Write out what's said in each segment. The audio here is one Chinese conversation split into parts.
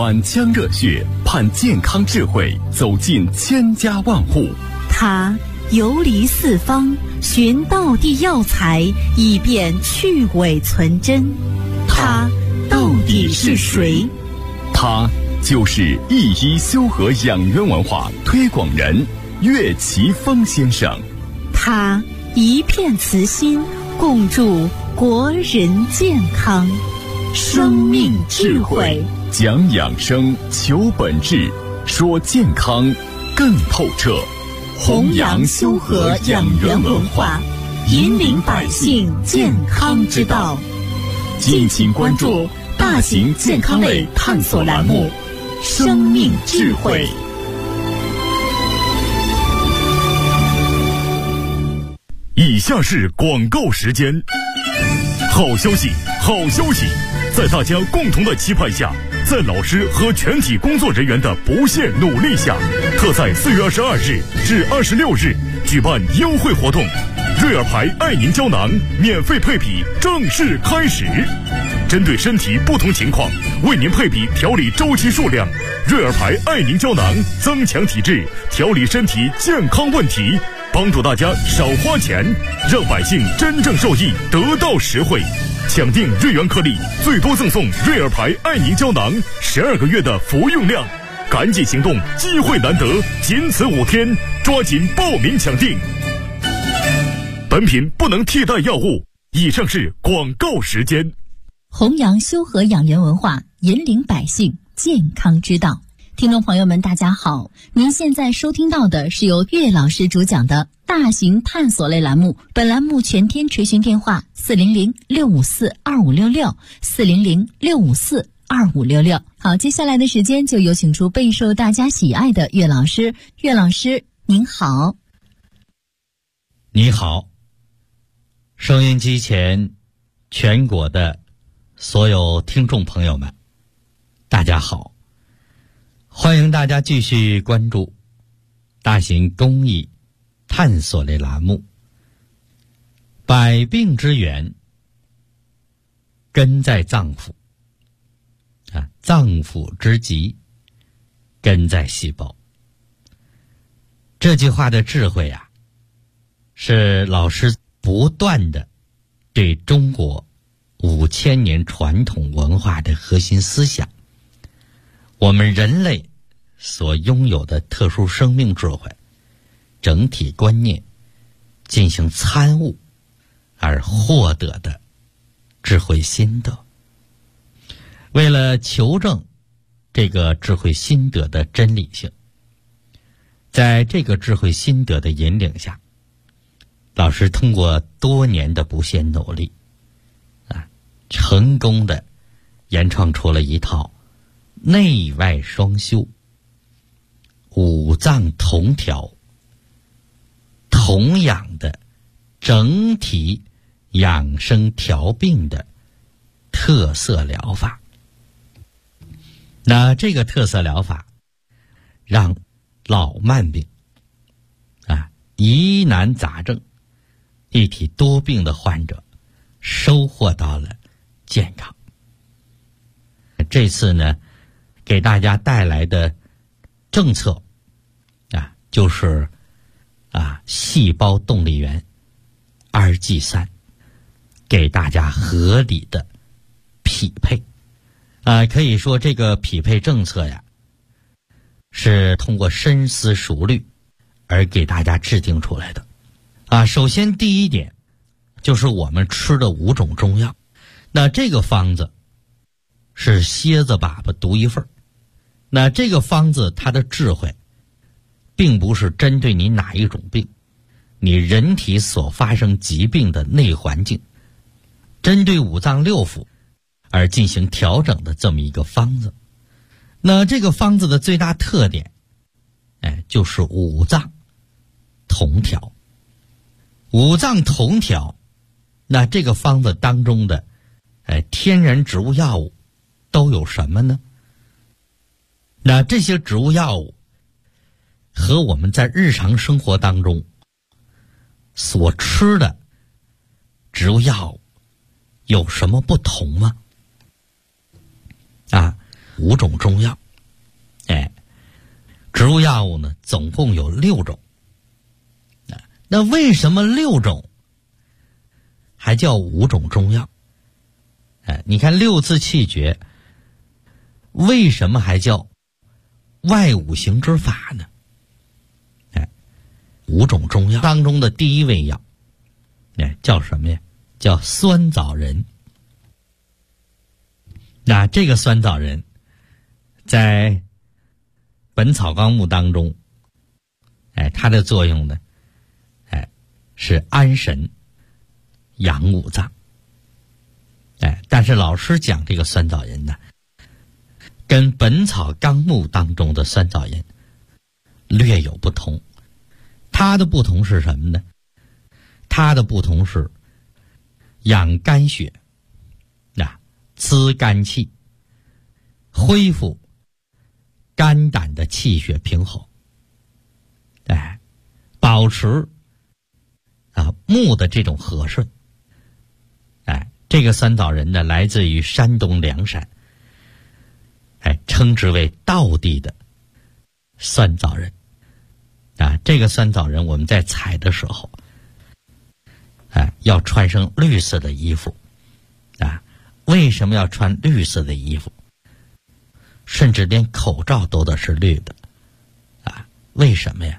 满腔热血盼健康智慧走进千家万户。 他游离四方，寻道地药材，以便去伪存真。他到底是谁？ 他就是一医修和养元文化推广人岳奇峰先生。 他一片慈心，共筑国人健康。生命智慧， 讲养生，求本质，说健康更透彻。 弘扬修和养元文化，引领百姓健康之道。敬请关注大型健康类探索栏目《生命智慧》。 以下是广告时间。好消息，好消息！在大家共同的期盼下，在老师和全体工作人员的不懈努力下，特在4月22日至26日举办优惠活动，瑞尔牌爱宁胶囊免费配比正式开始。针对身体不同情况，为您配比调理周期数量。瑞尔牌爱宁胶囊增强体质，调理身体健康问题，帮助大家少花钱，让百姓真正受益，得到实惠。抢订瑞元颗粒，最多赠送瑞尔牌爱宁胶囊12个月的服用量。赶紧行动，机会难得，仅此5天，抓紧报名抢订。本品不能替代药物。以上是广告时间。 弘扬修和养元文化，引领百姓健康之道。听众朋友们，大家好，您现在收听到的是由岳老师主讲的大型探索类栏目。本栏目全天垂询电话400-654-2566 400-654-2566。好，接下来的时间就有请出备受大家喜爱的岳老师。岳老师您好。 你好，收音机前全国的所有听众朋友们，大家好，欢迎大家继续关注大型公益探索类栏目。百病之源根在脏腑脏腑之疾根在细胞。这句话的智慧是老师不断的对中国5000年传统文化的核心思想，我们人类所拥有的特殊生命智慧整体观念进行参悟而获得的智慧心得。为了求证这个智慧心得的真理性，在这个智慧心得的引领下，老师通过多年的不懈努力成功的研创出了一套内外双修、五脏同调、同养的整体养生调病的特色疗法。那这个特色疗法让老慢病疑难杂症一体多病的患者收获到了健康。这次呢，给大家带来的政策就是细胞动力源2G3，给大家合理的匹配。可以说这个匹配政策是通过深思熟虑而给大家制定出来的。首先第一点就是我们吃的5种中药，那这个方子是蝎子粑粑独一份。那这个方子它的智慧并不是针对你哪一种病，你人体所发生疾病的内环境，针对五脏六腑而进行调整的这么一个方子。那这个方子的最大特点就是五脏同调。五脏同调，那这个方子当中的天然植物药物都有什么呢？那这些植物药物和我们在日常生活当中所吃的植物药物有什么不同吗？ 5种中药。植物药物呢总共有6种。那为什么6种还叫5种中药？你看6字气诀为什么还叫外五行之法呢？5种中药当中的第一味药叫什么呀？叫酸枣仁。那这个酸枣仁在《本草纲目》当中它的作用呢是安神养五脏。但是老师讲这个酸枣仁呢跟《本草纲目》当中的酸枣仁略有不同。它的不同是什么呢？它的不同是养肝血滋肝气，恢复肝胆的气血平衡，保持木的这种和顺。这个酸枣仁呢来自于山东凉山，称之为道地的酸枣仁。这个酸枣仁我们在采的时候要穿上绿色的衣服。为什么要穿绿色的衣服？甚至连口罩都得是绿的。为什么呀？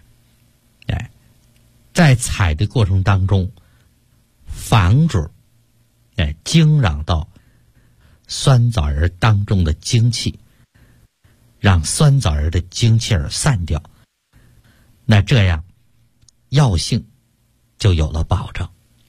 在采的过程当中，防止惊扰到酸枣仁当中的精气，让酸枣仁的精气儿散掉，那这样药性就有了保证。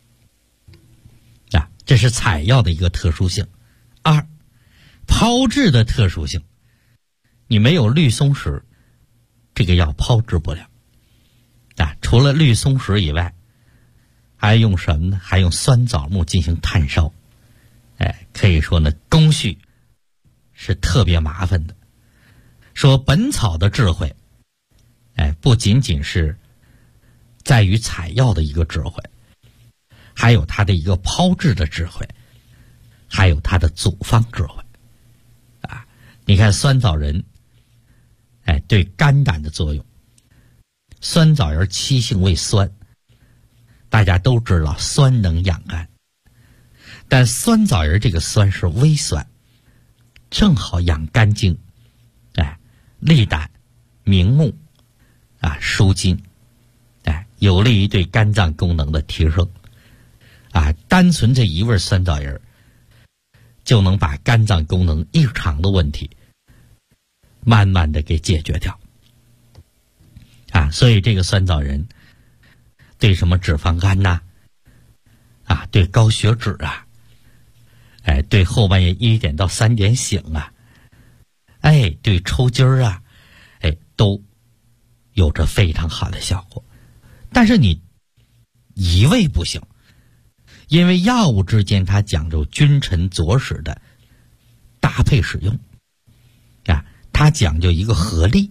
这是采药的一个特殊性。2，炮制的特殊性。你没有绿松石，这个药炮制不了。除了绿松石以外，还用什么呢？还用酸枣木进行炭烧。可以说呢，工序是特别麻烦的。说本草的智慧，不仅仅是在于采药的一个智慧，还有它的一个炮制的智慧，还有它的组方智慧。你看酸枣仁对肝胆的作用。酸枣仁七性为酸，大家都知道酸能养肝，但酸枣仁这个酸是微酸，正好养肝经，利胆明目舒筋，有利于对肝脏功能的提升。单纯这一味酸枣仁就能把肝脏功能异常的问题慢慢的给解决掉。所以这个酸枣仁对什么脂肪肝对高血脂对后半夜1点到3点醒对抽筋儿都有着非常好的效果。但是你一味不行，因为药物之间它讲究君臣佐使的搭配使用它讲究一个合力。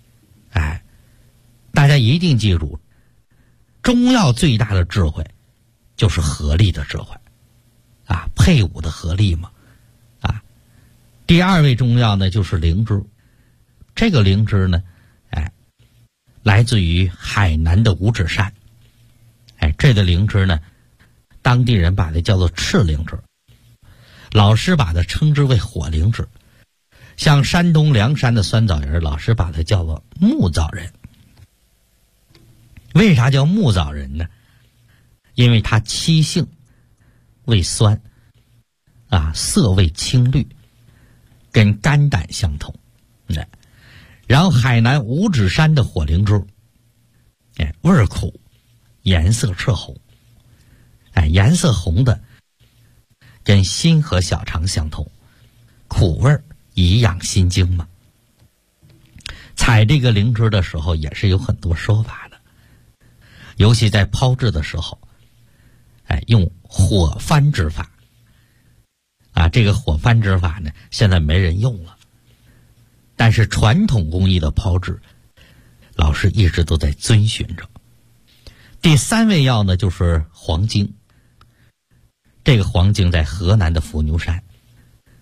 大家一定记住，中药最大的智慧就是合力的智慧配伍的合力嘛。第2味中药呢就是灵芝。这个灵芝呢来自于海南的五指山。这个灵芝呢当地人把它叫做赤灵芝，老师把它称之为火灵芝。像山东凉山的酸枣仁，老师把它叫做木枣仁。为啥叫木枣仁呢？因为它七性为酸色味青绿，跟肝胆相同。然后海南五指山的火灵芝味儿苦，颜色赤红。颜色红的跟心和小肠相同，苦味儿以养心经嘛。采这个灵芝的时候也是有很多说法的，尤其在炮制的时候用火翻之法这个火翻之法呢现在没人用了，但是传统工艺的炮制老师一直都在遵循着。第3味药呢就是黄精。这个黄精在河南的伏牛山，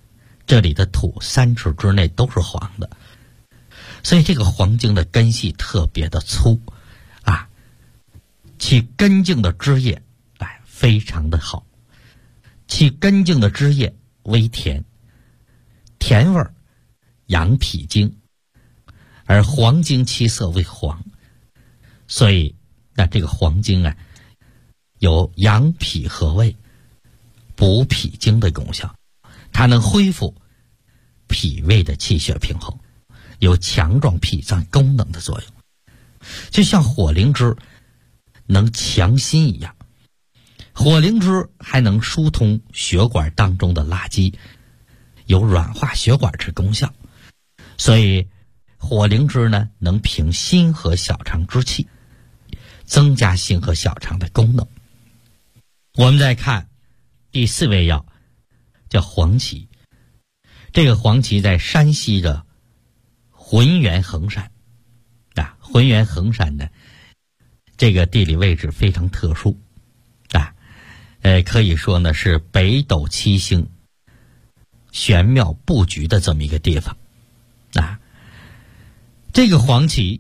这里的土3尺之内都是黄的，所以这个黄精的根系特别的粗啊，其根茎的枝叶非常的好，其根茎的枝叶微甜，甜味养脾经，而黄精其色为黄，所以那这个黄精有养脾和胃、补脾经的功效，它能恢复脾胃的气血平衡，有强壮脾脏功能的作用，就像火灵芝能强心一样，火灵芝还能疏通血管当中的垃圾，有软化血管之功效，所以火灵芝呢能平心和小肠之气，增加心和小肠的功能。我们再看第4味药，叫黄芪。这个黄芪在山西的浑源衡山浑源衡山呢，这个地理位置非常特殊可以说呢是北斗七星玄妙布局的这么一个地方这个黄芪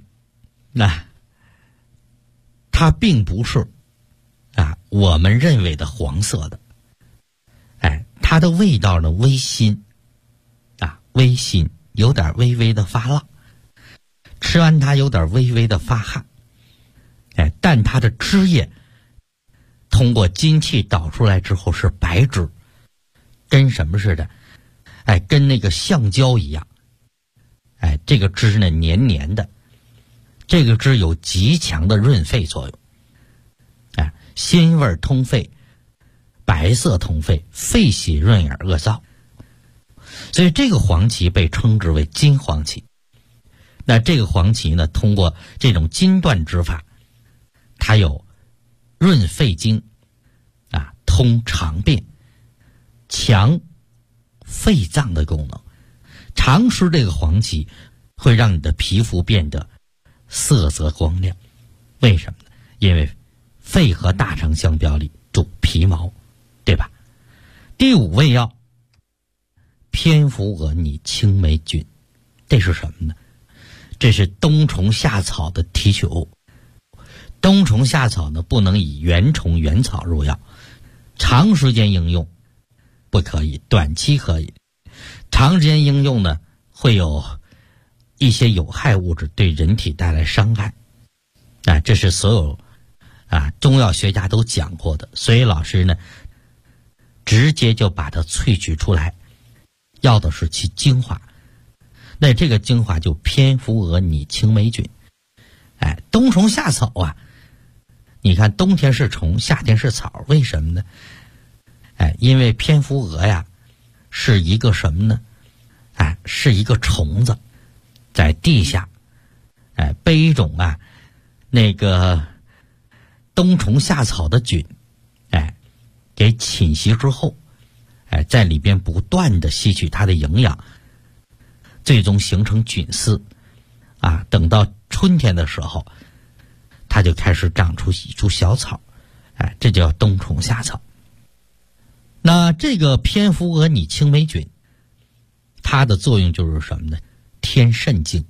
它并不是我们认为的黄色的，它的味道呢微辛微辛，有点微微的发辣，吃完它有点微微的发汗但它的汁液通过精气导出来之后是白汁，跟什么似的跟那个橡胶一样这个汁呢黏黏的，这个汁有极强的润肺作用鲜味通肺，白色通肺，肺喜润耳恶燥，所以这个黄芪被称之为金黄芪。那这个黄芪呢，通过这种金断之法，它有润肺经通肠便、强肺脏的功能。常吃这个黄芪会让你的皮肤变得色泽光亮，为什么呢？因为肺和大肠相表里主皮毛，对吧？第5味药蝙蝠蛾拟青霉菌，这是什么呢？这是冬虫夏草的提取物。冬虫夏草呢不能以原虫原草入药，长时间应用不可以，短期可以。长时间应用呢会有一些有害物质对人体带来伤害这是所有中药学家都讲过的，所以老师呢直接就把它萃取出来，要的是其精华。那这个精华就蝙蝠蛾拟青霉菌冬虫夏草你看冬天是虫，夏天是草，为什么呢？因为蝙蝠蛾是一个什么呢？是一个虫子，在地下被一种那个冬虫夏草的菌给侵袭之后在里边不断的吸取它的营养，最终形成菌丝等到春天的时候它就开始长出一株小草这叫冬虫夏草。那这个蝙蝠蛾拟青霉菌它的作用就是什么呢？添肾精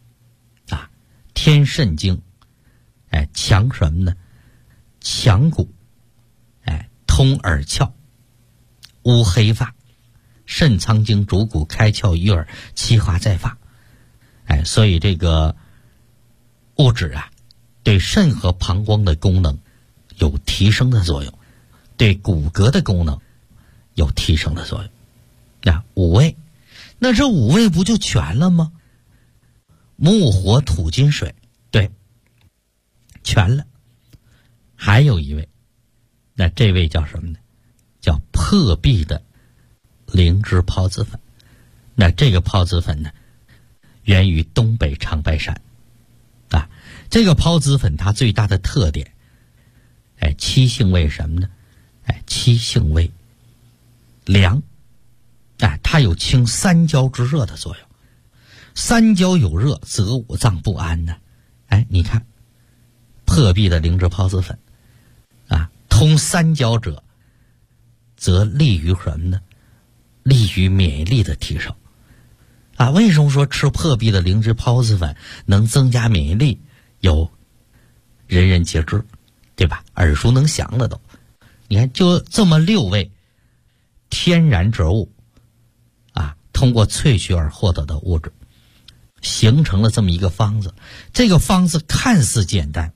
添肾精强什么呢？强骨通耳窍，乌黑发，肾藏精主骨，开窍于耳，气化在发所以这个物质对肾和膀胱的功能有提升的作用，对骨骼的功能有提升的作用5味，那这5味不就全了吗？木火土金水，对，全了。还有一味，那这味叫什么呢？叫破壁的灵芝孢子粉。那这个孢子粉呢源于东北长白山这个孢子粉它最大的特点七性味什么呢？七性味凉它有清三焦之热的作用。三焦有热则五脏不安呢你看破壁的灵芝孢子粉通三焦者则利于什么呢？ 利于免疫力的提升。为什么说吃破壁的灵芝孢子粉能增加免疫力？有人人皆知，对吧？耳熟能详的都。你看，就这么6味天然植物通过萃取而获得的物质，形成了这么一个方子。这个方子看似简单，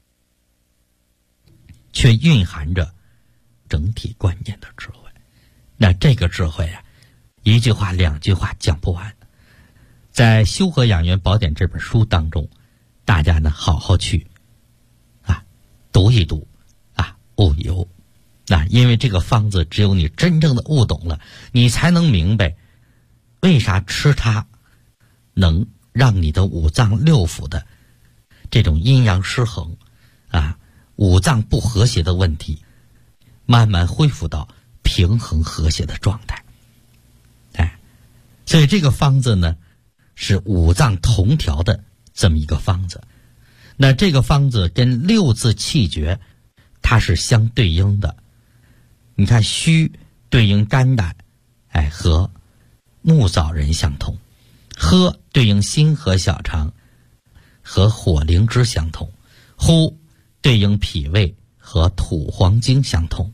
却蕴含着整体关键的智慧。那这个智慧一句话2句话讲不完。在《修和养元宝典》这本书当中，大家呢好好去读一读悟一悟。因为这个方子只有你真正的悟懂了，你才能明白为啥吃它能让你的五脏六腑的这种阴阳失衡五脏不和谐的问题慢慢恢复到平衡和谐的状态。所以这个方子呢是五脏同调的这么一个方子。那这个方子跟6字气诀它是相对应的。你看，虚对应肝胆和木枣仁相同，喝对应心和小肠和火灵芝相同，呼对应脾胃和土黄精相同，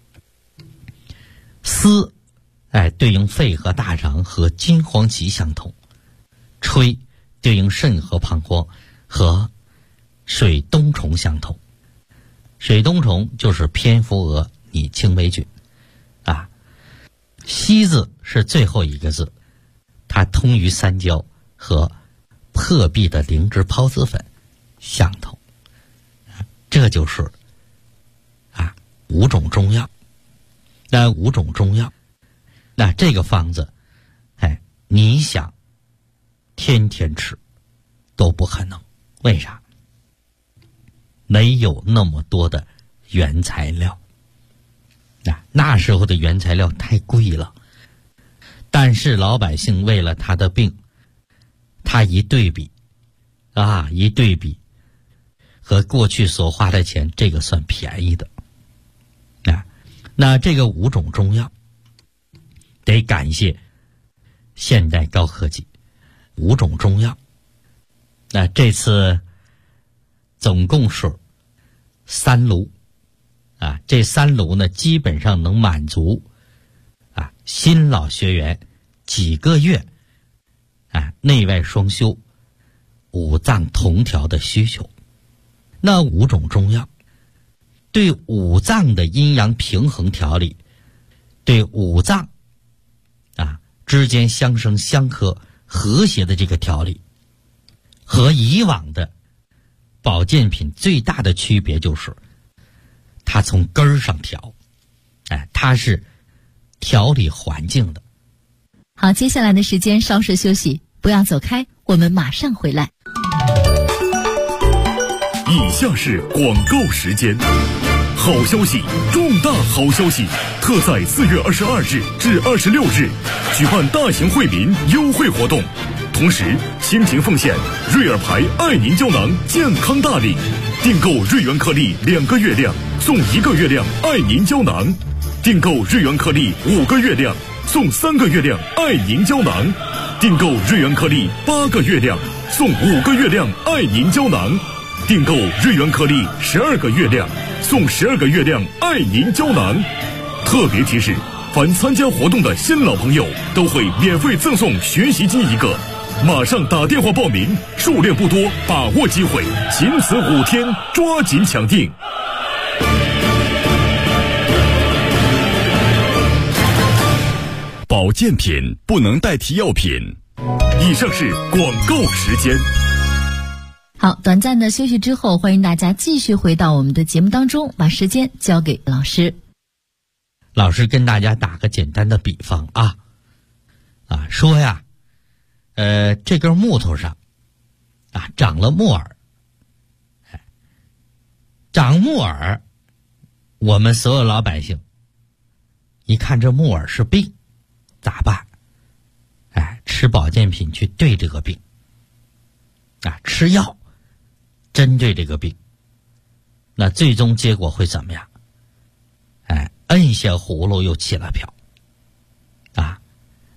思对应肺和大肠和金黄芪相同，吹对应肾和膀胱和水冬虫相同。水冬虫就是蝙蝠蛾拟青霉菌西字是最后一个字，它通于三焦和破壁的灵芝孢子粉相同。这就是5种中药。那5种中药，那这个方子你想天天吃都不可能。为啥？没有那么多的原材料。那时候的原材料太贵了，但是老百姓为了他的病，他一对比和过去所花的钱，这个算便宜的。那这个5种中药得感谢现代高科技。5种中药，那这次总共是3炉这3炉呢基本上能满足新老学员几个月内外双修五脏同调的需求。那5种中药对五脏的阴阳平衡调理，对五脏之间相生相克和谐的这个调理，和以往的保健品最大的区别就是它从根儿上调，它是调理环境的。 好，接下来的时间稍事休息，不要走开，我们马上回来。 以下是广告时间。好消息，重大好消息！特在4月22日至26日举办大型惠民优惠活动，同时倾情奉献瑞尔牌爱宁胶囊健康大礼，订购瑞元颗粒2个月亮送1个月亮爱宁胶囊，订购瑞元颗粒5个月亮送3个月亮爱宁胶囊，订购瑞元颗粒8个月亮送5个月亮爱宁胶囊，订购瑞元颗粒12个月亮送12个月亮爱宁胶囊。特别提示，凡参加活动的新老朋友都会免费赠送学习机1个，马上打电话报名，数量不多，把握机会，仅此5天，抓紧抢订。 保健品不能代替药品。 以上是广告时间。 好，短暂的休息之后，欢迎大家继续回到我们的节目当中，把时间交给老师。 老师跟大家打个简单的比方说呀，这根木头上长了木耳，长木耳，我们所有老百姓一看这木耳是病，咋办？吃保健品去对这个病，吃药针对这个病，那最终结果会怎么样？摁下葫芦又起了瓢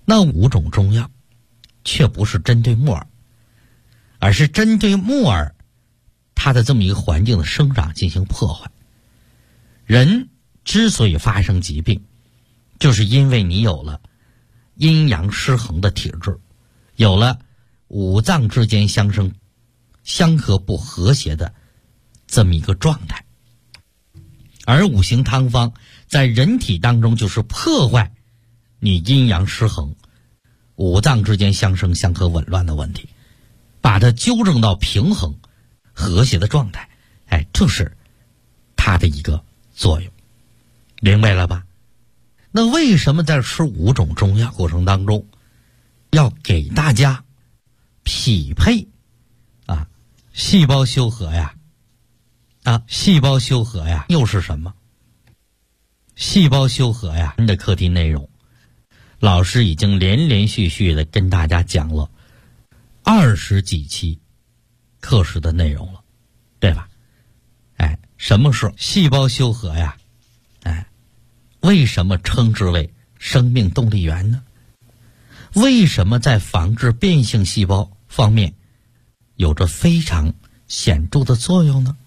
那5种中药却不是针对木耳，而是针对木耳它的这么一个环境的生长进行破坏。人之所以发生疾病，就是因为你有了阴阳失衡的体质，有了五脏之间相合不和谐的这么一个状态。而五行汤方在人体当中就是破坏你阴阳失衡、五脏之间相生相克紊乱的问题，把它纠正到平衡和谐的状态。这是它的一个作用，明白了吧？那为什么在吃5种中药过程当中要给大家匹配细胞修和呀？细胞修和呀又是什么？细胞修和呀的课题内容，老师已经连续的跟大家讲了20几期课时的内容了，对吧？什么是细胞修和呀？为什么称之为生命动力源呢？为什么在防治变性细胞方面有着非常显著的作用呢？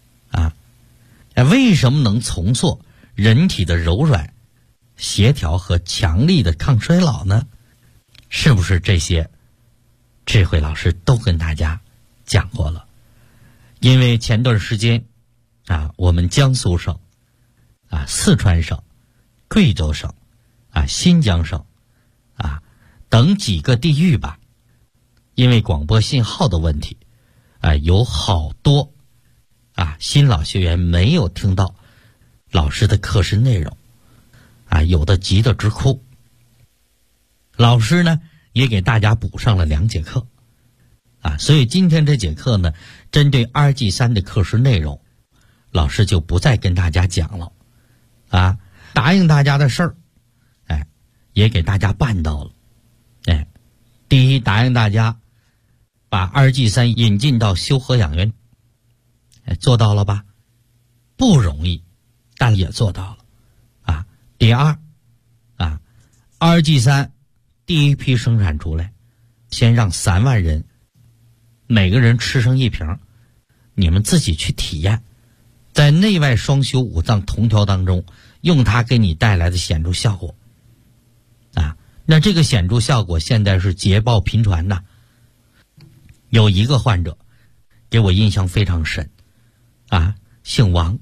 为什么能重塑人体的柔软、协调和强力的抗衰老呢？是不是这些智慧老师都跟大家讲过了？因为前段时间我们江苏省四川省、贵州省新疆省等几个地域吧，因为广播信号的问题有好多新老学员没有听到老师的课时内容有的急得直哭。老师呢也给大家补上了2节课所以今天这节课呢，针对2G3的课时内容，老师就不再跟大家讲了答应大家的事儿也给大家办到了。第一，答应大家把2G3引进到修和养元，做到了吧？不容易，但也做到了第二2G3第一批生产出来，先让3万人每个人吃上1瓶，你们自己去体验，在内外双修五脏同调当中用它给你带来的显著效果那这个显著效果现在是捷报频传的。有一个患者给我印象非常深姓王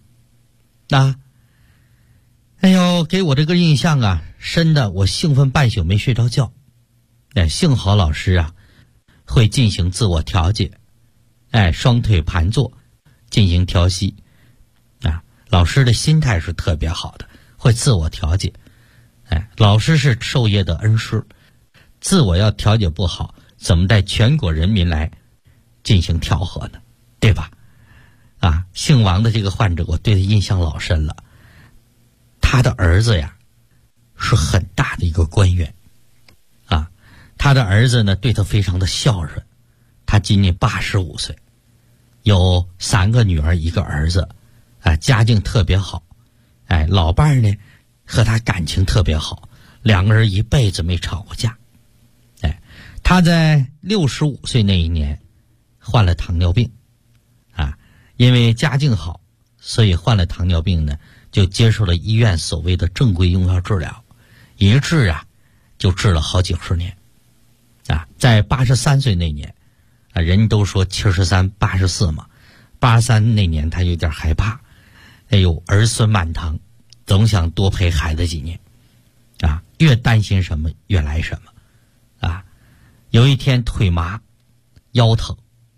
给我这个印象深的我兴奋半宿没睡着觉。幸好老师会进行自我调节，双腿盘坐进行调息老师的心态是特别好的，会自我调节。老师是授业的恩师，自我要调节不好，怎么带全国人民来进行调和呢？对吧？姓王的这个患者，我对他印象老深了。他的儿子是很大的一个官员他的儿子呢对他非常的孝顺，他今年85岁，有3个女儿1个儿子家境特别好老伴儿呢和他感情特别好，2个人一辈子没吵过架他在65岁那一年患了糖尿病因为家境好，所以患了糖尿病呢就接受了医院所谓的正规用药治疗，一治就治了好几十年在83岁那年人都说73、84嘛，83那年他有点害怕，儿孙满堂，总想多陪孩子几年越担心什么越来什么有一天腿麻腰疼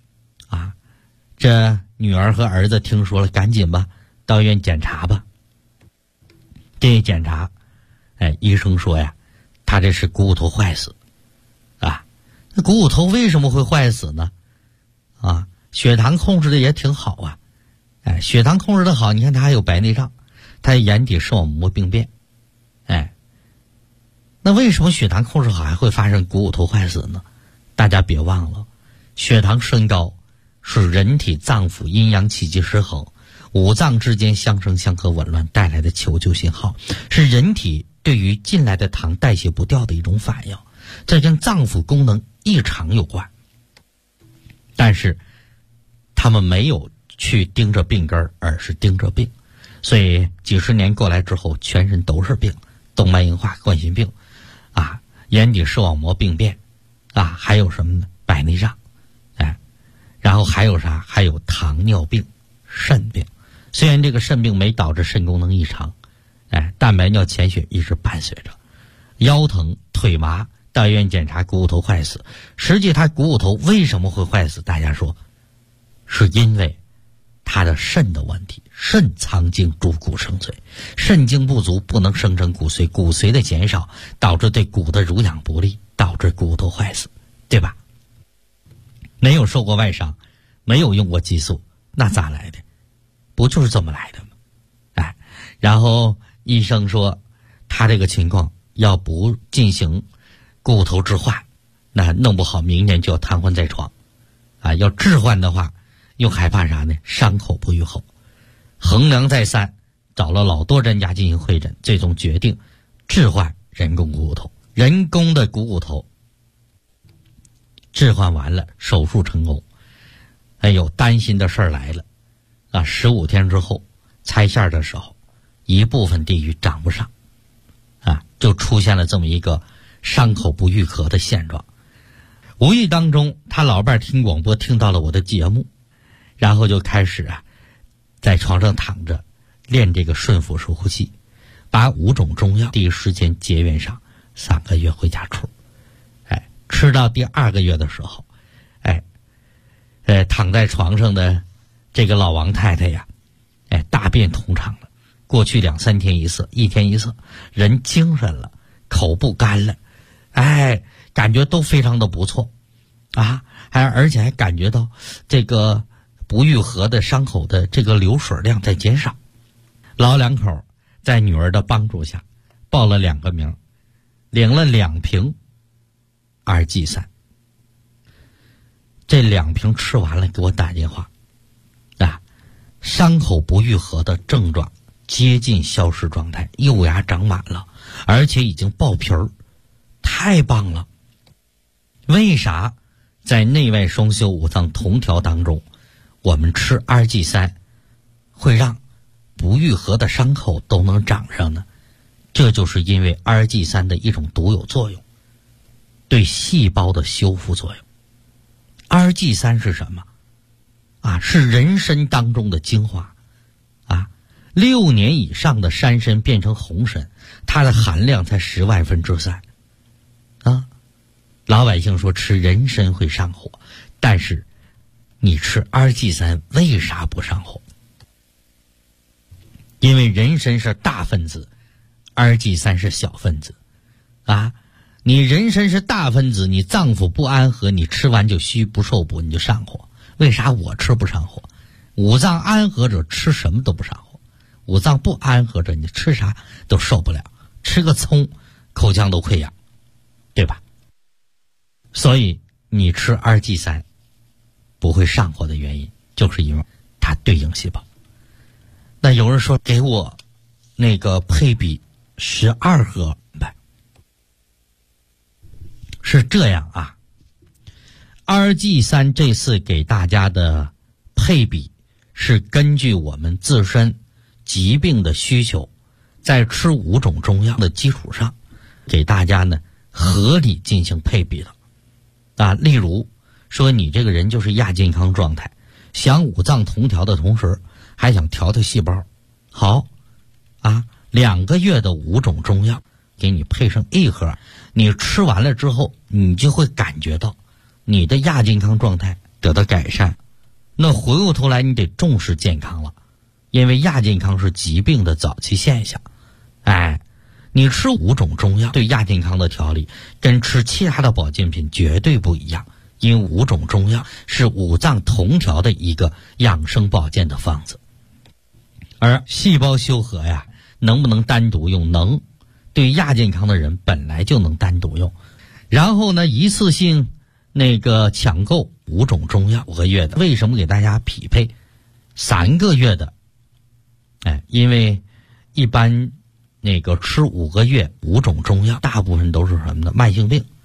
这女儿和儿子听说了，赶紧吧到医院检查吧。这一检查医生说他这是股骨头坏死那股骨头为什么会坏死呢血糖控制的也挺好血糖控制的好，你看他还有白内障，他眼底视网膜病变那为什么血糖控制好还会发生股骨头坏死呢？大家别忘了，血糖升高是人体脏腑阴阳气机失衡、五脏之间相生相克紊乱带来的求救信号，是人体对于进来的糖代谢不掉的一种反应。 这跟脏腑功能异常有关。但是他们没有去盯着病根，而是盯着病，所以几十年过来之后，全身都是病，动脉硬化、冠心病啊，眼底视网膜病变啊，还有什么呢？白内障，然后还有啥？还有糖尿病、肾病。虽然这个肾病没导致肾功能异常，蛋白尿、潜血一直伴随着。腰疼、腿麻，到医院检查股骨头坏死。实际他股骨头为什么会坏死？大家说，是因为他的肾的问题，肾藏精主骨生髓，肾精不足不能生成骨髓，骨髓的减少导致对骨的濡养不利，导致骨头坏死，对吧？没有受过外伤，没有用过激素，那咋来的？不就是这么来的吗？然后医生说他这个情况要不进行骨头置换，那弄不好明年就要瘫痪在床要置换的话又害怕啥呢？伤口不愈后。衡量再三，找了老多专家进行会诊，最终决定置换人工股骨头。人工的股骨头置换完了，手术成功。担心的事儿来了15天之后拆线的时候，一部分地域长不上就出现了这么一个伤口不愈合的现状。无意当中他老伴听广播听到了我的节目，然后就开始在床上躺着练这个顺腹式呼吸，把5种中药第一时间结缘上，3个月回家出。吃到第2个月的时候，躺在床上的这个老王太太呀，大便通畅了，过去2、3天一次，1天一次，人精神了，口不干了，感觉都非常的不错而且还感觉到这个不愈合的伤口的这个流水量在减少。老两口在女儿的帮助下报了2个名，领了2瓶2G3。这2瓶吃完了给我打电话伤口不愈合的症状接近消失状态，幼芽长满了，而且已经爆皮儿，太棒了。为啥在内外双修5脏同调当中，我们吃2G3会让不愈合的伤口都能长上呢？这就是因为2G3的一种独有作用，对细胞的修复作用。2G3是什么是人参当中的精华6年以上的山参变成红参，它的含量才10万分之3老百姓说吃人参会上火，但是你吃2G3为啥不上火？因为人参是大分子，2G3是小分子你人参是大分子，你脏腑不安和，你吃完就虚不受补，你就上火。为啥我吃不上火？五脏安和者吃什么都不上火，五脏不安和者你吃啥都受不了，吃个葱口腔都溃疡，对吧？所以你吃2G3不会上火的原因，就是因为它对应细胞。那有人说给我那个配比12盒呗，是这样2G3这次给大家的配比是根据我们自身疾病的需求，在吃5种中药的基础上，给大家呢合理进行配比的例如说你这个人就是亚健康状态，想5脏同调的同时还想调细胞，好2个月的5种中药给你配上1盒，你吃完了之后你就会感觉到你的亚健康状态得到改善。那回过头来你得重视健康了，因为亚健康是疾病的早期现象。你吃5种中药对亚健康的调理跟吃其他的保健品绝对不一样，因为5种中药是5脏同调的一个养生保健的方子。而细胞修和能不能单独用？能，对亚健康的人本来就能单独用。然后呢，一次性抢购5种中药5个月的。为什么给大家匹配3个月的？因为一般吃5个月5种中药，大部分都是什么呢？慢性病。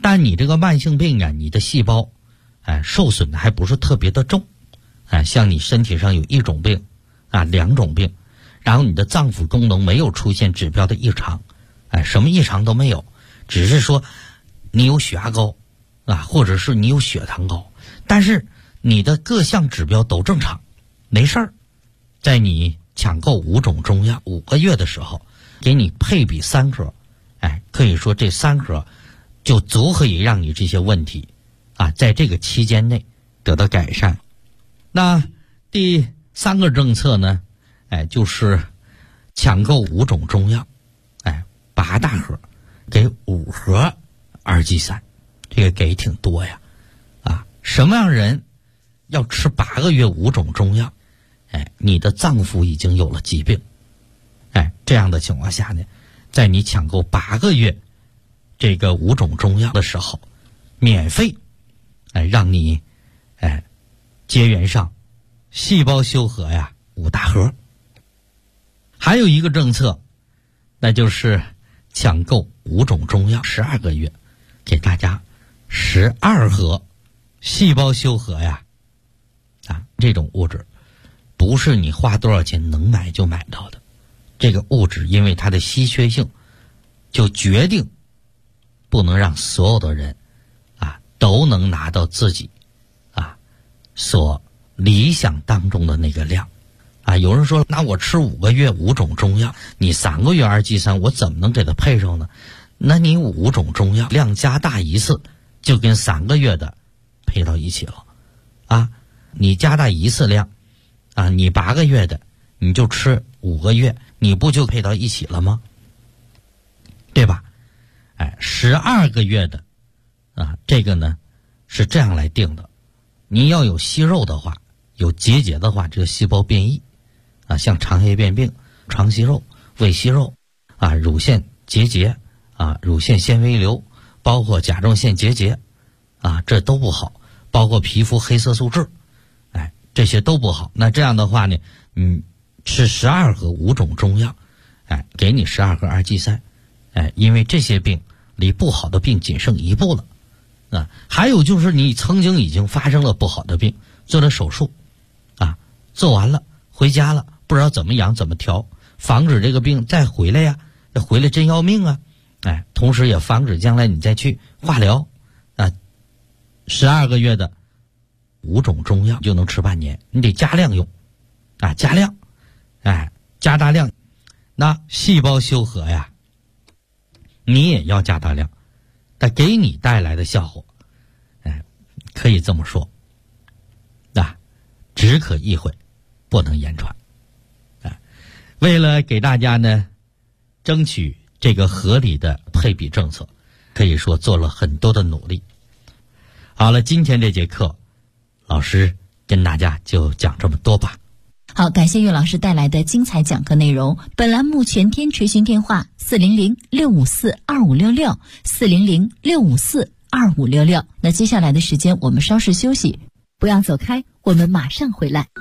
但你这个慢性病啊，你的细胞受损的还不是特别的重，像你身体上有一种病2种病，然后你的脏腑功能没有出现指标的异常，什么异常都没有，只是说你有血压高或者是你有血糖高，但是你的各项指标都正常，没事儿。在你抢购5种中药5个月的时候，给你配比3盒，可以说这3盒就足可以让你这些问题在这个期间内得到改善。那第3个政策呢，就是抢购5种中药，8大盒给5盒2G3，这个给挺多呀。什么样人要吃8个月5种中药？你的脏腑已经有了疾病，这样的情况下呢，在你抢购8个月这个5种中药的时候，免费让你结缘上细胞修和5大盒。还有一个政策，那就是抢购5种中药12个月，给大家12盒细胞修和这种物质不是你花多少钱能买就买到的，这个物质因为它的稀缺性，就决定不能让所有的人都能拿到自己所理想当中的那个量有人说，那我吃5个月5种中药，你3个月2G3，我怎么能给它配上呢？那你5种中药量加大一次，就跟3个月的配到一起了你加大一次量你8个月的你就吃5个月，你不就配到一起了吗？对吧？12个月的这个呢是这样来定的，你要有息肉的话，有结节的话，这个细胞变异像肠叶变病、肠息肉、胃息肉乳腺结节乳腺纤维瘤，包括甲状腺结节这都不好，包括皮肤黑色素痣这些都不好。那这样的话呢，吃12盒5种中药给你12盒2G3因为这些病离不好的病仅剩1步了还有就是你曾经已经发生了不好的病，做了手术做完了回家了，不知道怎么养怎么调，防止这个病再回来回来真要命同时也防止将来你再去化疗12个月的5种中药就能吃半年，你得加量用加量加大量。那细胞修和你也要加大量，它给你带来的效果可以这么说只可意会不能言传为了给大家呢争取这个合理的配比政策，可以说做了很多的努力。好了，今天这节课老师跟大家就讲这么多吧。 好，感谢岳老师带来的精彩讲课内容。本栏目全天垂询电话400-654-2566 400-654-2566。那接下来的时间我们稍事休息，不要走开，我们马上回来。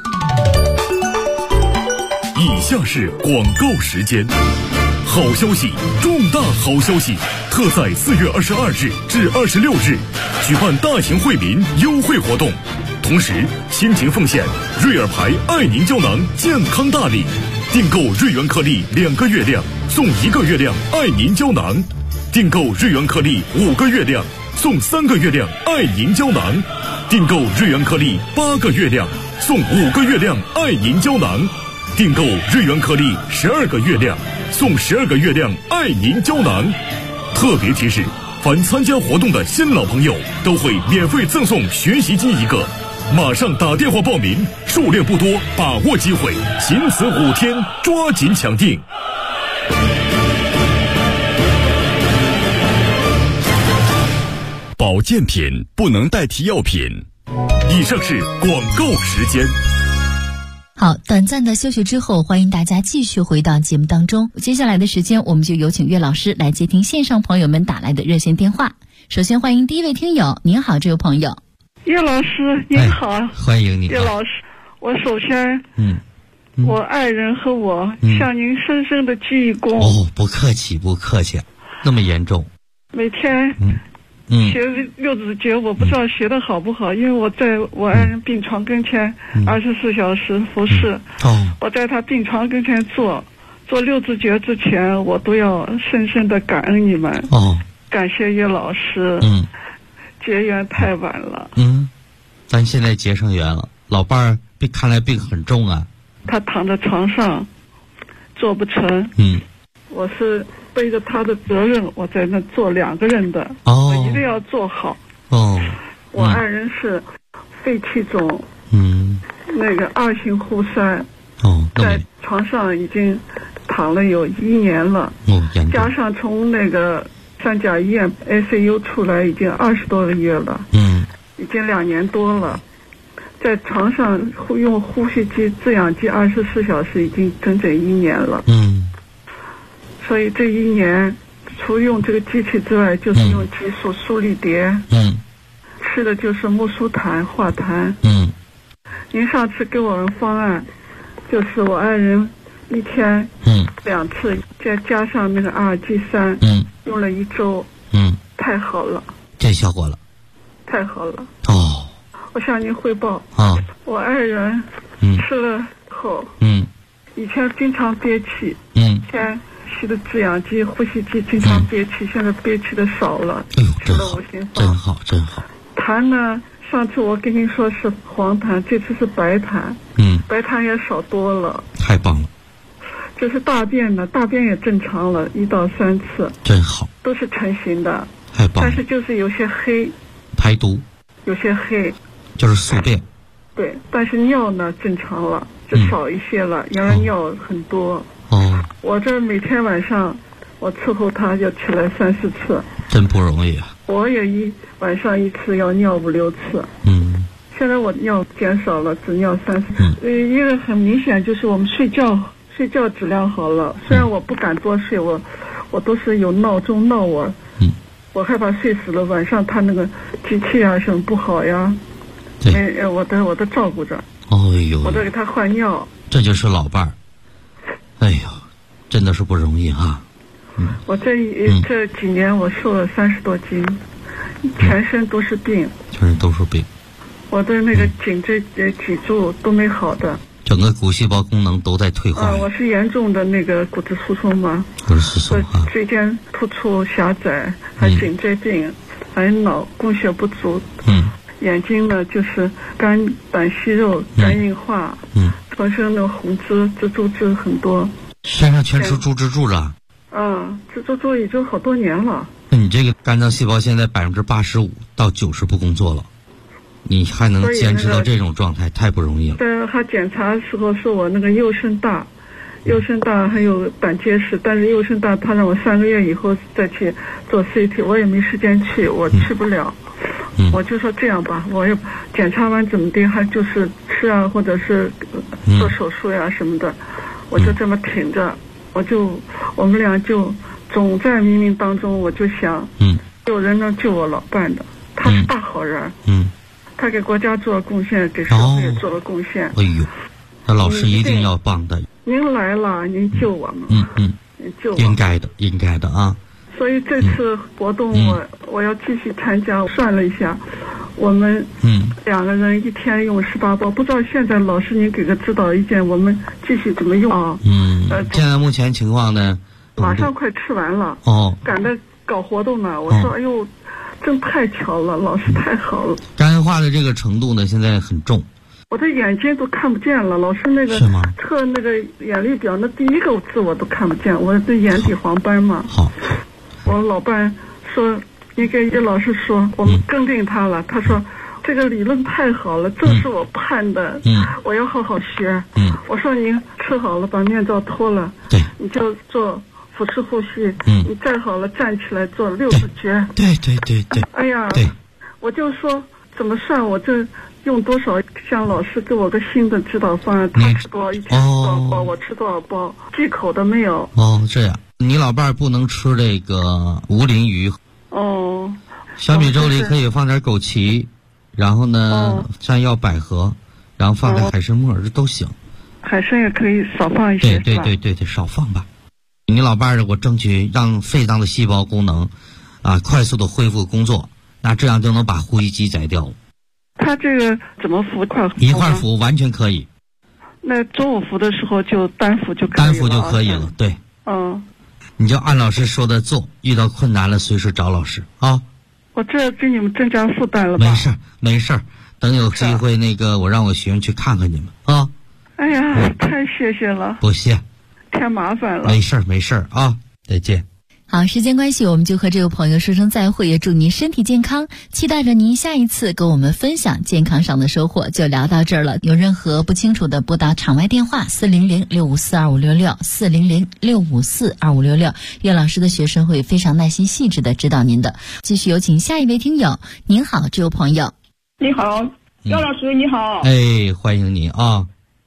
以下是广告时间。好消息，重大好消息！特在4月22日至26日举办大型惠民优惠活动，同时亲情奉献瑞尔牌爱凝胶囊健康大礼，订购瑞元颗粒2个月量送1个月量爱凝胶囊，订购瑞元颗粒5个月量送3个月量爱凝胶囊，订购瑞元颗粒8个月量送5个月量爱凝胶囊，订购瑞元颗粒12个月量送12个月亮爱凝胶囊。特别提示，凡参加活动的新老朋友都会免费赠送学习机1个，马上打电话报名，数量不多，把握机会，仅此5天，抓紧抢订。 保健品不能代替药品。 以上是广告时间。 好，短暂的休息之后，欢迎大家继续回到节目当中。接下来的时间，我们就有请岳老师来接听线上朋友们打来的热线电话。首先欢迎第一位听友，您好，这位朋友。 岳老师您好， 欢迎你。 岳老师，我首先我爱人和我向您深深的鞠一躬。 哦，不客气不客气，那么严重。 每天学六字诀，我不知道学的好不好，因为我在我爱人病床跟前24小时服侍。我在他病床跟前做六字诀之前，我都要深深的感恩你们。感谢叶老师。结缘太晚了。 咱现在结上缘了。老伴儿看来病很重啊。 他躺在床上做不成。我是背着他的责任，我在那做2个人的。我一定要做好。我爱人是肺气肿。那个2型呼塞。在床上已经躺了有1年了。加上从那个三甲医院 ICU 出来已经20多个月了。已经2年多了。在床上用呼吸机、制氧机24小时，已经整整1年了。所以这1年，除用这个机器之外，就是用激素、速力碟。吃的就是木苏坦、化痰。您上次给我们方案，就是我爱人1天2次，再加上那个阿尔济酸，用了1周。太好了。 见效果了。 太好了。我向您汇报。我爱人吃了后，以前经常憋气。以前吸的制氧机、呼吸机经常憋气，现在憋气的少了。吃了5型方。 真好。 痰呢，上次我跟您说是黄痰，这次是白痰。白痰也少多了。 太棒了。 这是大便呢，大便也正常了1到3次。 真好。 都是成型的。 太棒了。 但是就是有些黑。 排毒。 有些黑。 就是宿便。 对，但是尿呢正常了，就少一些了。原来尿很多。我这每天晚上我伺候他要起来3、4次。 真不容易啊。 我也晚上1次要尿5、6次。现在我尿减少了，只尿3、4次。一个很明显就是我们睡觉质量好了。虽然我不敢多睡，我都是有闹钟闹我。我害怕睡死了，晚上他那个机器啊什么不好呀。我都照顾着。我都给他换尿。 这就是老伴儿。真的是不容易哈。 我这几年我瘦了30多斤，全身都是病。我的那个颈椎、脊柱都没好的。 整个骨细胞功能都在退化。 我是严重的那个骨质疏松嘛。椎间突出狭窄，还颈椎病，还脑供血不足。眼睛呢就是肝胆息肉、肝硬化。浑身的红蜘蛛痣很多。 身上全是猪蜘蛛了。 蜘蛛已经好多年了。 那你这个肝脏细胞现在85%到90%不工作了，你还能坚持到这种状态，太不容易了。 但他检查的时候说我那个右肾大还有胆结石，但是右肾大他让我3个月以后再去做 CT， 我也没时间去，我去不了。我就说这样吧，我也检查完怎么的，还就是吃啊，或者是做手术呀什么的，我就这么挺着。我们俩就总在冥冥当中，我就想，有人能救我老伴的，他是大好人。他给国家做了贡献，给社会也做了贡献。 那老师一定要帮的。 您来了，您救我们。您救我。 应该的啊。 所以这次活动我要继续参加。算了一下，我们2个人1天用18包，不知道现在老师您给个指导意见，我们继续怎么用啊？ 现在目前情况呢， 马上快吃完了。赶着搞活动呢。我说哎呦，真太巧了，老师太好了。 肝化的这个程度呢，现在很重。 我的眼睛都看不见了，老师那个测那个眼力表，那第1个字我都看不见，我的眼底黄斑嘛。我老伴说，你给叶老师说，我们更定他了。他说这个理论太好了，正是我盼的。我要好好学。我说您吃好了，把面罩脱了，你就做腹式呼吸。你站好了，站起来做6字诀。 对。 哎呀，我就说怎么算，我这用多少？像老师给我个新的指导方案，他吃多少，1天吃多少包，我吃多少包，忌口的没有。 这样，你老伴儿不能吃这个无鳞鱼。小米粥里可以放点枸杞，然后呢，山药、百合，然后放点海参末，这都行。 海参也可以少放一些。 对，少放吧。你老伴儿，我争取让肺脏的细胞功能快速的恢复工作， 那这样就能把呼吸机摘掉了。 他这个怎么服？ 一块服完全可以。 那中午服的时候就单服就可以了。 单服就可以了，对。你就按老师说的做，遇到困难了随时找老师啊。 我这给你们增加负担了吧？ 没事儿，等有机会我让我学生去看看你们啊。 哎呀，太谢谢了。 不谢， 太麻烦了。 没事儿啊，再见。 好，时间关系，我们就和这位朋友说声再会，也祝您身体健康，期待着您下一次跟我们分享健康上的收获。就聊到这儿了，有任何不清楚的拨打场外电话400-654-2566，400-654-2566，岳老师的学生会非常耐心细致的指导您的。继续有请下一位听友。您好，这位朋友。 你好，岳老师你好。 哎，欢迎你啊。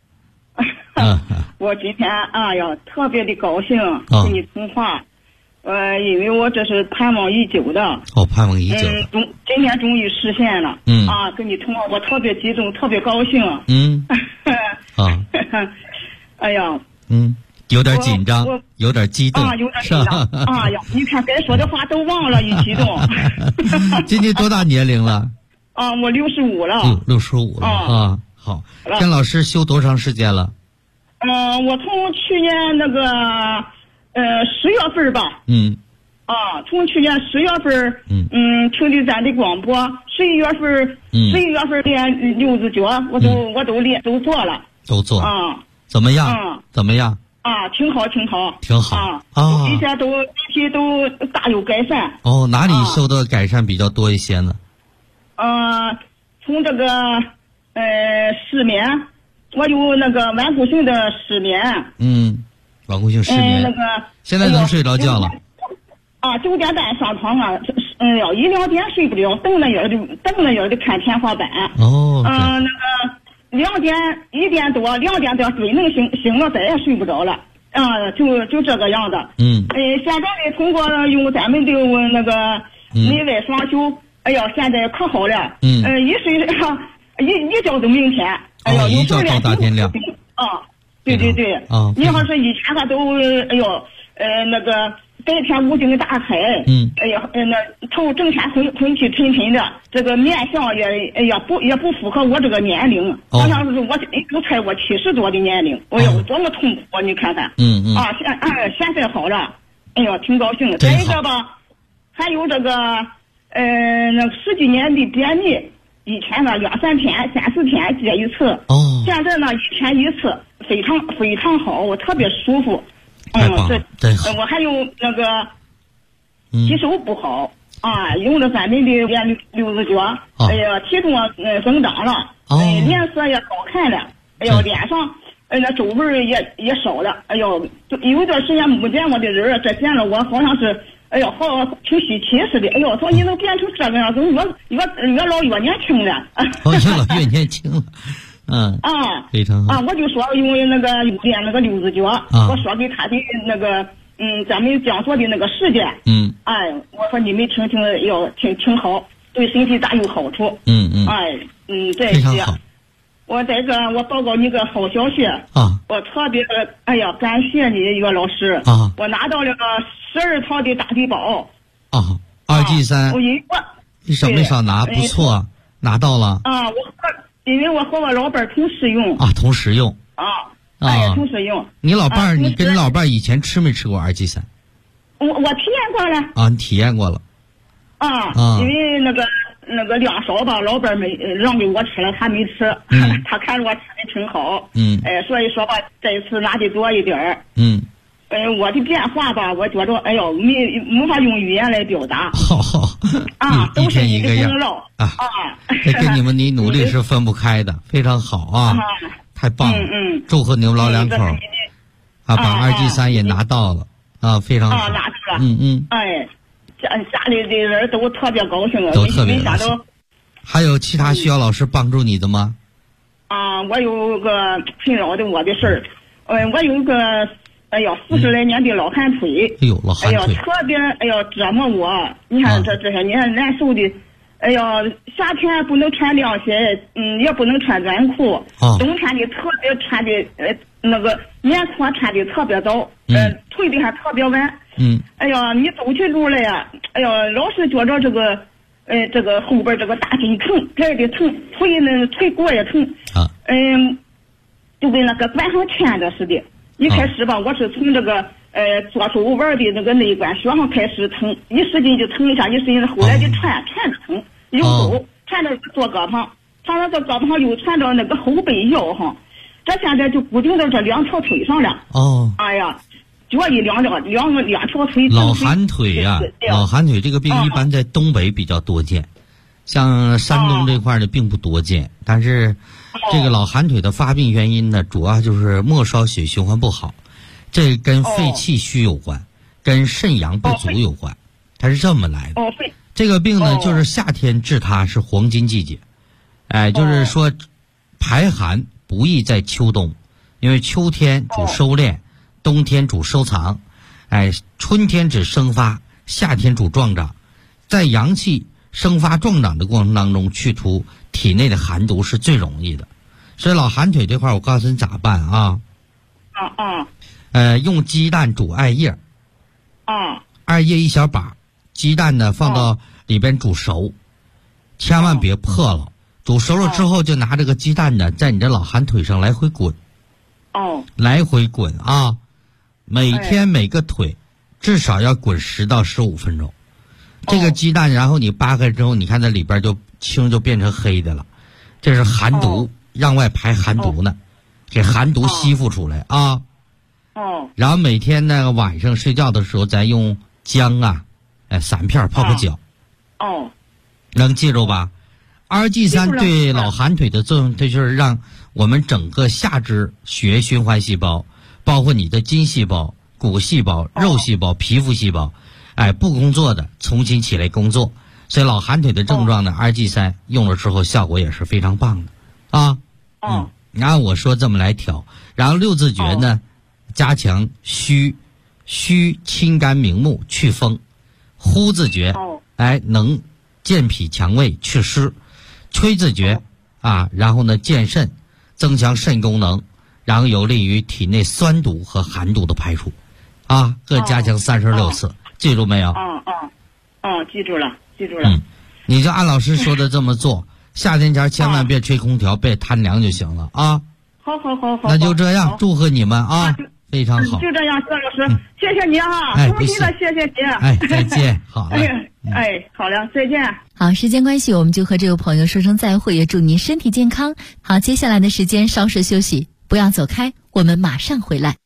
我今天特别的高兴跟你通话。因为我这是盼望已久的。 盼望已久。 今天终于实现了。跟你通话，我特别激动，特别高兴。哎呀。 有点紧张，有点激动。 有点紧张。你看该说的话都忘了，一激动。 今年多大年龄了？ 我65了。 65了啊。好，跟老师修多长时间了？ 我从去年10月份吧。从去年10月份，听的咱的广播，11月份练6字脚，我都练都做了。 都做。怎么样？怎么样？ 挺好。一切都大有改善。 哪里受到改善比较多一些呢？ 从这个失眠，我有那个顽固性的失眠。顽固性失眠。现在能睡着觉了。9点半上床1-2点睡不了，瞪了眼的看天花板。1点多嘴能醒了，再也睡不着了。就这个样子。现在呢，通过用咱们的那个内外双修，现在可好了。一睡一觉到明天。 一觉到大天亮。 对。你要是以前都那个白天五更大开。那头整天昏气沉沉的，这个面相也不符合我这个年龄。好像是我都猜我70多的年龄。多么痛苦，你看看。现在好了。挺高兴的。再一个吧，还有这个那10几年的便秘，以前呢2-3天、3-4天接一次。现在呢1天1次，非常好，我特别舒服。我还有那个肌手不好用了咱们的练6字脚，体重增长了，脸色也好看了，脸上那皱纹也少了，有段时间没见我的人，这见了我好像是好挺稀奇似的。说你能变成这个样子，越老越年轻了。 越老越年轻了。非常好。 我就说因为那个练那个6字脚，我说给他的那个咱们讲座的那个事件。我说你们听挺好，对身体大有好处。这些。我这个我报告你个好消息。我特别感谢你岳老师。我拿到了12套的大地宝。 2G3。没少拿，不错，拿到了。 因为我和我老伴儿同时用。 同时用。 同时用。 你老伴儿，你跟你老伴儿以前吃没吃过2G3？ 我体验过了。 你体验过了。 因为那个2勺吧，老伴儿没让给我吃了，他没吃。他看着我吃的挺好。所以说吧，这一次拿的多一点儿。我的变化吧，我觉着没法用语言来表达。都是一个样这跟你们你努力是分不开的，非常好啊！太棒了。祝贺你们老两口把2G3也拿到了非常好。 拿到了。家里的人都特别高兴， 都特别高兴。还有其他需要老师帮助你的吗？ 我有个困扰的我的事儿。我有一个40来年的老寒腿。 老寒腿。 特别折磨我。你看这些年难受的。夏天不能穿凉鞋，也不能穿短裤。冬天的特别穿的那个棉裤穿的特别早，退的还特别晚。你走起路来呀，老是觉着这个这个后边这个大腿疼，这儿的疼，腿骨也疼。 啊。 就跟那个管上圈子似的。一开始吧，我是从这个左手腕的那个内关穴上开始疼，一使劲就疼一下，一使劲，后来就传着疼，右手传到左胳膊，传到这胳膊上又传到那个后背腰上，这现在就固定到这两条腿上了。哎呀，脚一两条腿。 老寒腿呀，老寒腿这个病一般在东北比较多见，像山东这块的并不多见，但是这个老寒腿的发病原因呢，主要就是末梢血循环不好，这跟肺气虚有关，跟肾阳不足有关，它是这么来的。这个病呢，就是夏天治它是黄金季节，就是说排寒不宜在秋冬，因为秋天主收敛，冬天主收藏，春天指生发，夏天主壮长，在阳气生发壮长的过程当中，去除体内的寒毒是最容易的。所以老寒腿这块我告诉你咋办啊？用鸡蛋煮艾叶。艾叶一小把，鸡蛋呢放到里边煮熟，千万别破了。煮熟了之后，就拿这个鸡蛋呢，在你这老寒腿上来回滚。来回滚啊！每天每个腿至少要滚10到15分钟。这个鸡蛋，然后你扒开之后，你看它里边就青就变成黑的了，这是寒毒，让外排寒毒呢，给寒毒吸附出来啊。然后每天那个晚上睡觉的时候，咱用姜啊，散片泡个脚。能记住吧？RG3对老寒腿的作用，它就是让我们整个下肢血液循环细胞，包括你的筋细胞、骨细胞、肉细胞、皮肤细胞，不工作的重新起来工作。所以老寒腿的症状呢，RG3用了之后效果也是非常棒的啊。然后我说这么来调，然后6字诀呢，加强虚清肝明目祛风，呼字诀能健脾强胃祛湿，吹字诀然后呢健肾，增强肾功能，然后有利于体内酸毒和寒毒的排除各加强36次，记住没有？ 记住了。 你就按老师说的这么做，夏天前千万别吹空调，别贪凉就行了啊。 好。 那就这样，祝贺你们啊，非常好。 就这样，肖老师，谢谢你恭喜了，谢谢你。再见，好了。 好了，再见。 好，时间关系，我们就和这位朋友说声再会，也祝您身体健康。好，接下来的时间稍事休息，不要走开，我们马上回来。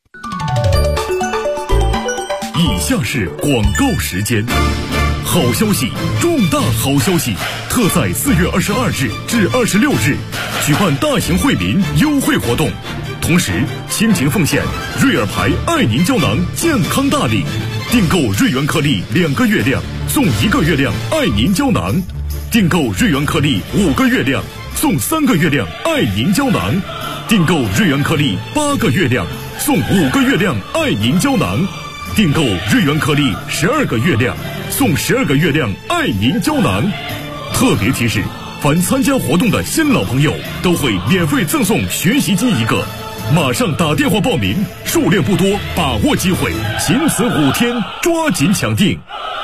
以下是广告时间。好消息，重大好消息！特在4月22日至26日举办大型惠民优惠活动，同时倾情奉献瑞尔牌爱您胶囊健康大礼，订购瑞元颗粒2个月量送1个月量爱您胶囊，订购瑞元颗粒5个月量送3个月量爱您胶囊，订购瑞元颗粒8个月量送5个月量爱您胶囊，订购瑞元颗粒12个月量送12个月亮爱您胶囊。特别提示，凡参加活动的新老朋友都会免费赠送学习机1个，马上打电话报名，数量不多，把握机会，仅此5天，抓紧抢订。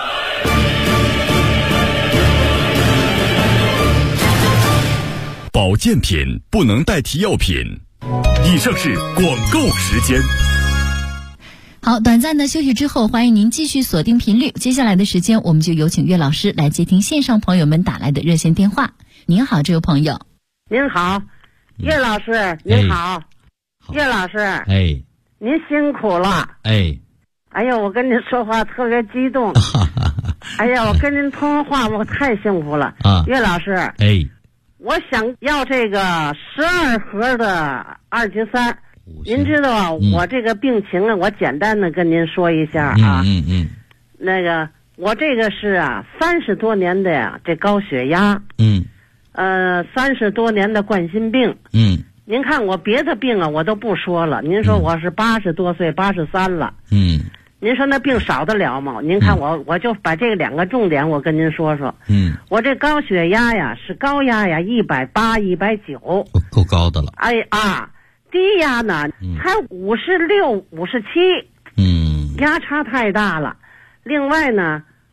保健品不能代替药品。 以上是广告时间。 好，短暂的休息之后，欢迎您继续锁定频率。接下来的时间，我们就有请岳老师来接听线上朋友们打来的热线电话。您好，这位朋友。 您好，岳老师，您好。岳老师，您辛苦了。哎呀，我跟您说话特别激动。哎呀，我跟您通话，我太幸福了。岳老师，我想要这个12盒的293。您知道我这个病情我简单的跟您说一下那个我这个是30多年的这高血压，30多年的冠心病，您看我别的病我都不说了，您说我是80多岁83了，您说那病少得了吗？您看我就把这2个重点我跟您说说，我这高血压是高压180、190， 够高的了。 低压呢才56、57，压差太大了。另外呢，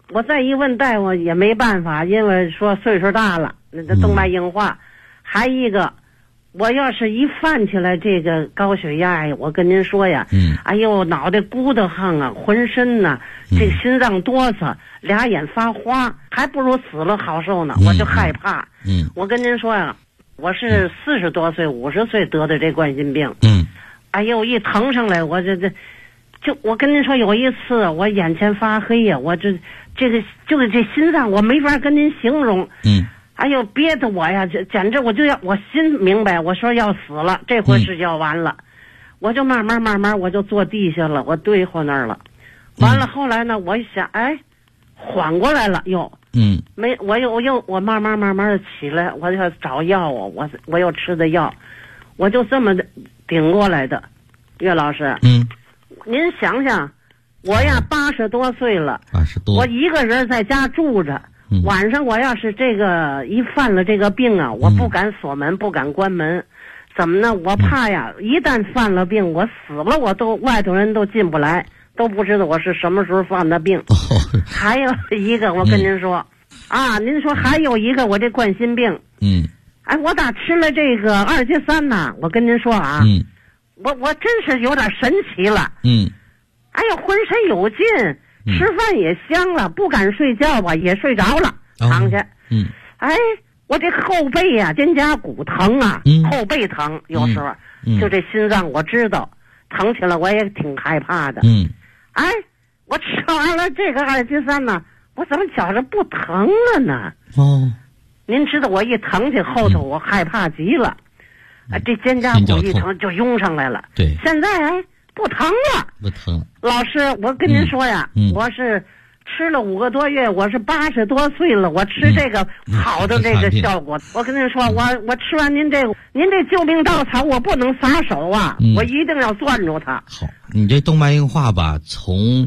我再一问大夫也没办法，因为说岁数大了，那动脉硬化。还一个，我要是一犯起来这个高血压呀，我跟您说呀，哎呦，脑袋鼓得慌啊，浑身呐，这心脏哆嗦，俩眼发花，还不如死了好受呢，我就害怕。我跟您说呀，我是40多岁、50岁得的这冠心病。哎呦，一疼上来，我我跟您说，有一次我眼前发黑呀，我这心脏我没法跟您形容。哎呦，憋得我呀，简直我心明白，我说要死了，这回是要完了。我就慢慢我就坐地下了，我堆活那儿了。完了后来呢，我一想，哎，缓过来了又。我慢慢的起来，我要找药啊，我又吃的药，我就这么顶过来的。岳老师，您想想，我呀80多岁了，80多，我一个人在家住着。晚上我要是这个一犯了这个病啊，我不敢锁门，不敢关门，怎么呢？我怕呀，一旦犯了病，我死了，外头人都进不来，都不知道我是什么时候犯的病。还有一个，我跟您说，您说还有一个，我这冠心病，哎，我打吃了这个2阶3呐，我跟您说啊，我真是有点神奇了，哎呦，浑身有劲。吃饭也香了，不敢睡觉吧，也睡着了，躺下。哎，我这后背呀，肩胛骨疼啊，后背疼，有时候就这心脏我知道疼起来，我也挺害怕的。哎，我吃完了这个2阶3呢，我怎么觉着不疼了呢？您知道我一疼起后头，我害怕极了，这肩胛骨一疼就涌上来了。 对， 现在不疼了， 不疼。 老师，我跟您说呀，我是吃了5个多月，我是80多岁了，我吃这个好的这个效果。我跟您说，我吃完您这救命稻草，我不能撒手啊，我一定要攥住它。 好，你这动脉硬化吧，从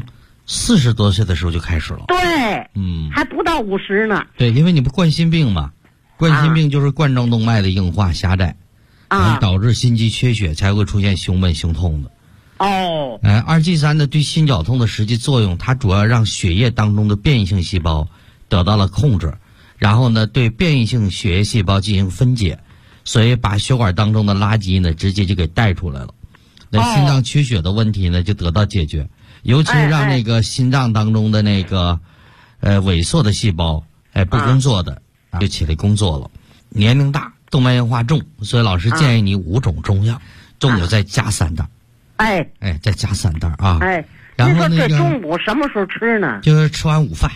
40多岁的时候就开始了。 对，还不到50呢。 对，因为你不冠心病嘛，冠心病就是冠状动脉的硬化狭窄，导致心肌缺血，才会出现胸闷胸痛的。2剂3呢，对心绞痛的实际作用，它主要让血液当中的变异性细胞得到了控制，然后呢，对变异性血液细胞进行分解，所以把血管当中的垃圾呢，直接就给带出来了。那心脏缺血的问题呢，就得到解决，尤其是让那个心脏当中的那个萎缩的细胞不工作的就起来工作了。年龄大，动脉硬化重，所以老师建议你5种中药，中午再加3袋。再加3袋啊！然后这中午什么时候吃呢？ 就是吃完午饭。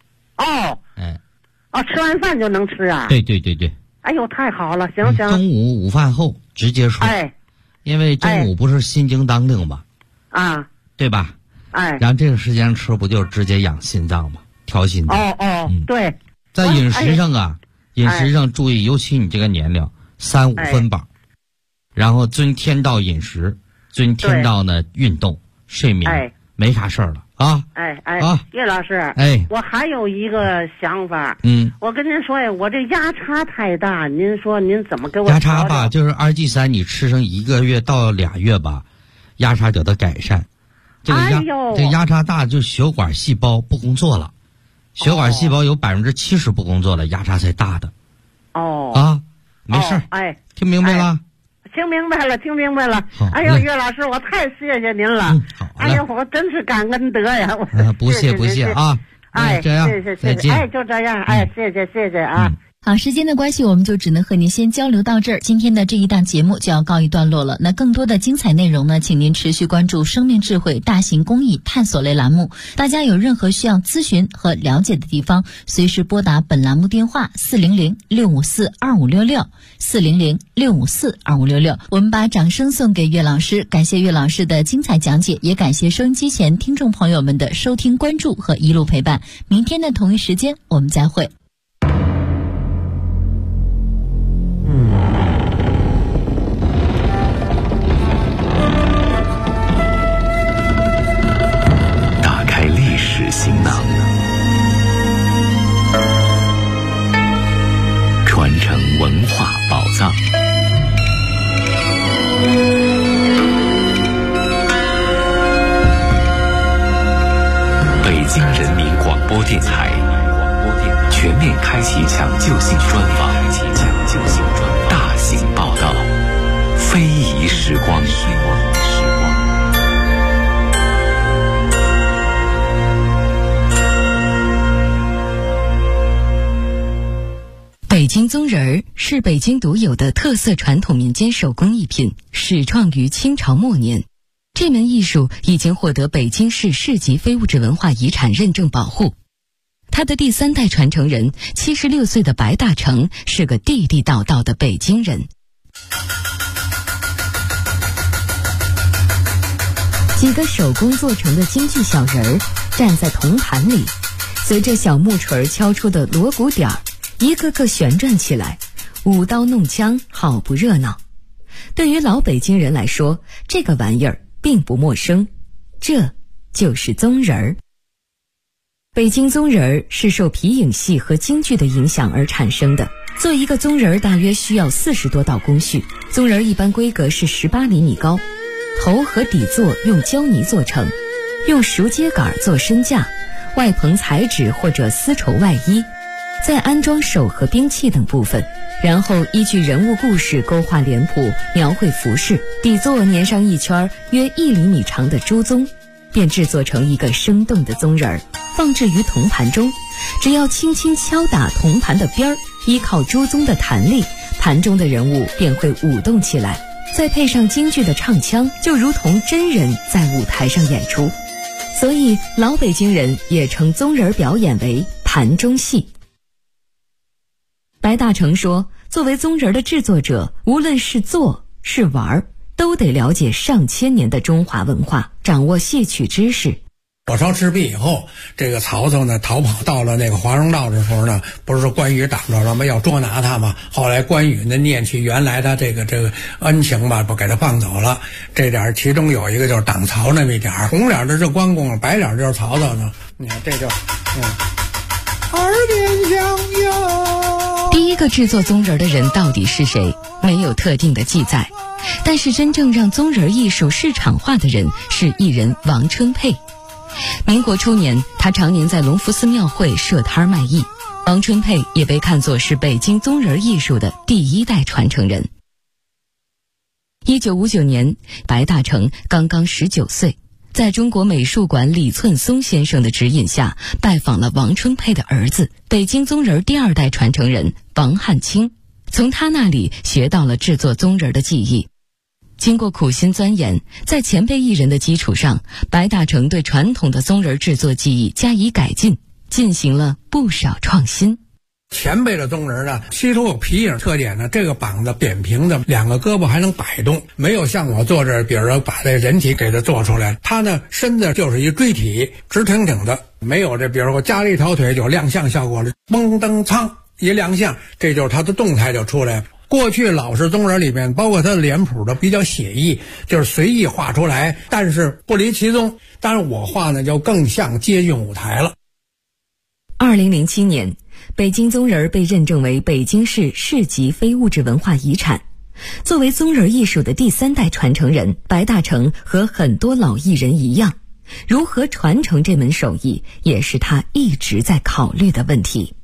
吃完饭就能吃啊？ 对。 哎呦，太好了，行。 中午午饭后直接吃。因为中午不是心经当令嘛，对吧？然后这个时间吃不就直接养心脏吗？调心脏。 对。 在饮食上注意，尤其你这个年龄，3、5分饱，然后遵天道饮食。遵天道呢，运动、睡眠，没啥事儿了啊！ 岳老师，我还有一个想法，我跟您说呀，我这压差太大，您说您怎么给我压差吧？就是2剂3，你吃上1个月到2月吧，压差得到改善。这压差大，就血管细胞不工作了，血管细胞有70%不工作了，压差才大的。没事儿，听明白了？ 听明白了。哎呦，岳老师，我太谢谢您了。哎呦，我真是感恩德呀！ 不谢啊！这样， 谢谢， 再见。 就这样，谢谢啊。 好，时间的关系，我们就只能和您先交流到这儿。今天的这一档节目就要告一段落了。那更多的精彩内容呢，请您持续关注生命智慧大型公益探索类栏目。大家有任何需要咨询和了解的地方，随时拨打本栏目电话400-654-2566 400-654-2566。我们把掌声送给岳老师，感谢岳老师的精彩讲解，也感谢收音机前听众朋友们的收听关注和一路陪伴。明天的同一时间我们再会。 打开历史行囊，传承文化宝藏。北京人民广播播电台全面开启抢救性专访，大型报道，非遗时光。 北京宗人儿是北京独有的特色传统民间手工艺品，始创于清朝末年。这门艺术已经获得北京市市级非物质文化遗产认证保护。他的第3代传承人76岁的白大成是个地地道道的北京人。几个手工做成的京剧小人儿站在铜盘里，随着小木锤敲出的锣鼓点儿，一个个旋转起来，舞刀弄枪，好不热闹。对于老北京人来说，这个玩意儿并不陌生，这就是宗人儿。北京宗人儿是受皮影戏和京剧的影响而产生的。做一个宗人儿大约需要40多道工序，宗人儿一般规格是18厘米高，头和底座用胶泥做成，用熟秸秆做身架，外棚彩纸或者丝绸外衣，再安装手和兵器等部分，然后依据人物故事勾画脸谱，描绘服饰，底座粘上一圈约1厘米长的朱宗，便制作成一个生动的宗人儿，放置于铜盘中。只要轻轻敲打铜盘的边儿，依靠朱宗的弹力，盘中的人物便会舞动起来，再配上京剧的唱腔，就如同真人在舞台上演出。所以老北京人也称宗人表演为盘中戏。白大成说，作为宗人的制作者，无论是做是玩，都得了解上千年的中华文化，掌握戏曲知识。 火烧赤壁以后，这个曹操呢逃跑到了那个华容道的时候呢，不是说关羽挡着了吗？要捉拿他嘛。后来关羽呢念起原来的这个恩情吧，不给他放走了。这点其中有一个就是挡曹那么一点，红脸的是关公，白脸就是曹操呢。你看这就耳边响哟。 第一个制作宗人的人到底是谁，没有特定的记载。但是真正让宗人艺术市场化的人是艺人王春佩。民国初年，他常年在隆福寺庙会设摊卖艺。王春佩也被看作是北京宗人艺术的第1代传承人。1959年，白大成刚刚19岁，在中国美术馆李寸松先生的指引下，拜访了王春佩的儿子，北京宗人第2代传承人王汉卿，从他那里学到了制作宗人的技艺。经过苦心钻研，在前辈艺人的基础上，白大成对传统的宗人制作技艺加以改进，进行了不少创新。 前辈的宗人呢，其中有皮影特点呢，这个膀子扁平的，2个胳膊还能摆动，没有像我做这，比如说把这人体给它做出来，他呢身子就是一锥体，直挺挺的，没有这，比如说我加了一条腿有亮相效果了，嘣噔苍一亮相，这就是他的动态就出来了。过去老式宗人里面，包括他的脸谱的比较写意，就是随意画出来，但是不离其宗。当然我画呢就更像接近舞台了。 2007年，北京宗人被认证为北京市市级非物质文化遗产。作为宗人艺术的第3代传承人，白大成和很多老艺人一样，如何传承这门手艺，也是他一直在考虑的问题。